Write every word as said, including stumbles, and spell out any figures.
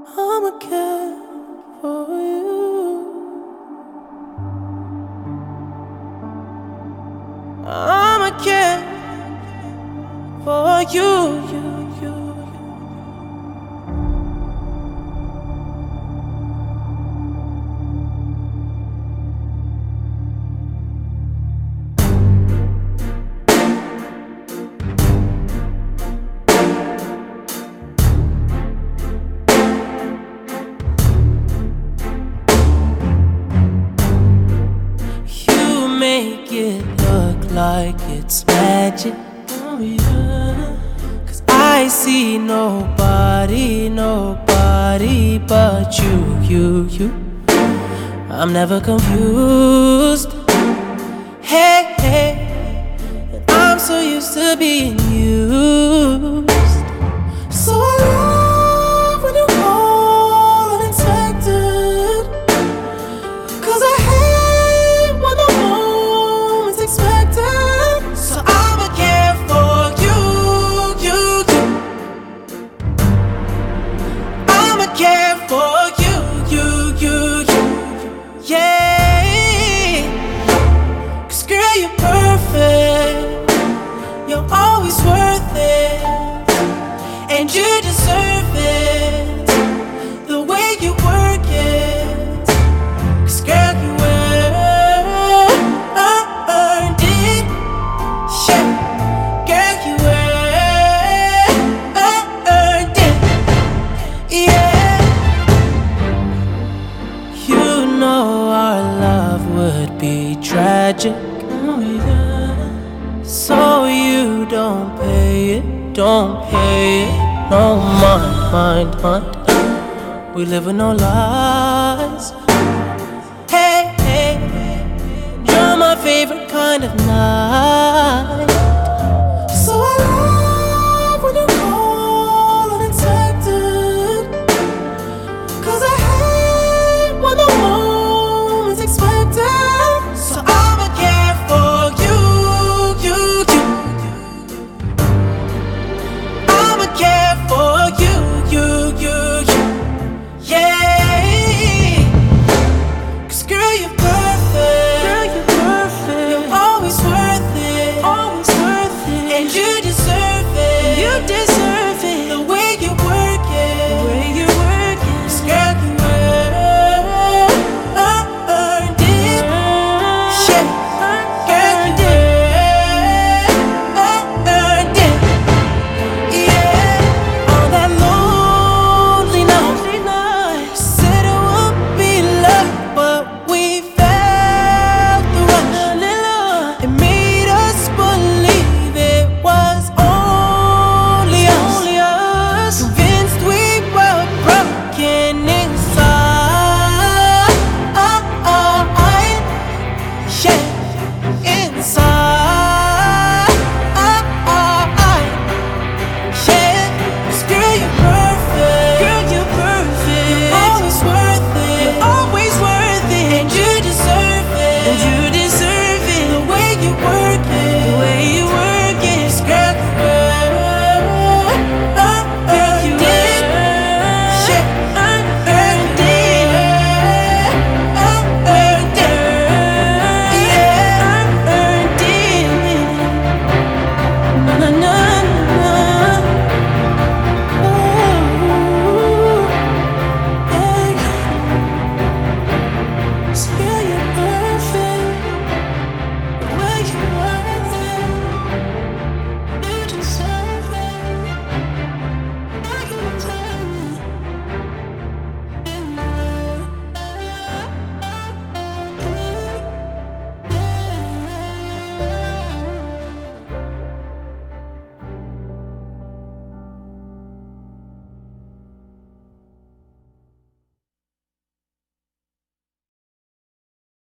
I'ma care for you. I'ma care for you, you, you. You make it look like it's magic. Oh yeah. Cause I see nobody, nobody but you, you, you. I'm never confused. Hey, hey. And I'm so used to being used. So I love when you call unexpected. Cause I hate when the moment's expected. So I'ma care for you, you, you. I'ma care for you, you, you, you. Yeah. Cause girl, you're perfect. You're always worth it. And you deserve it. The way you work it. Cause girl, you earned it. Yeah. Girl, you earned it. Yeah. You know our love would be tragic. Oh yeah. So you don't pay it, don't pay it. No mind, mind, mind. We live with no lies. Hey, hey, you're my favorite kind of night.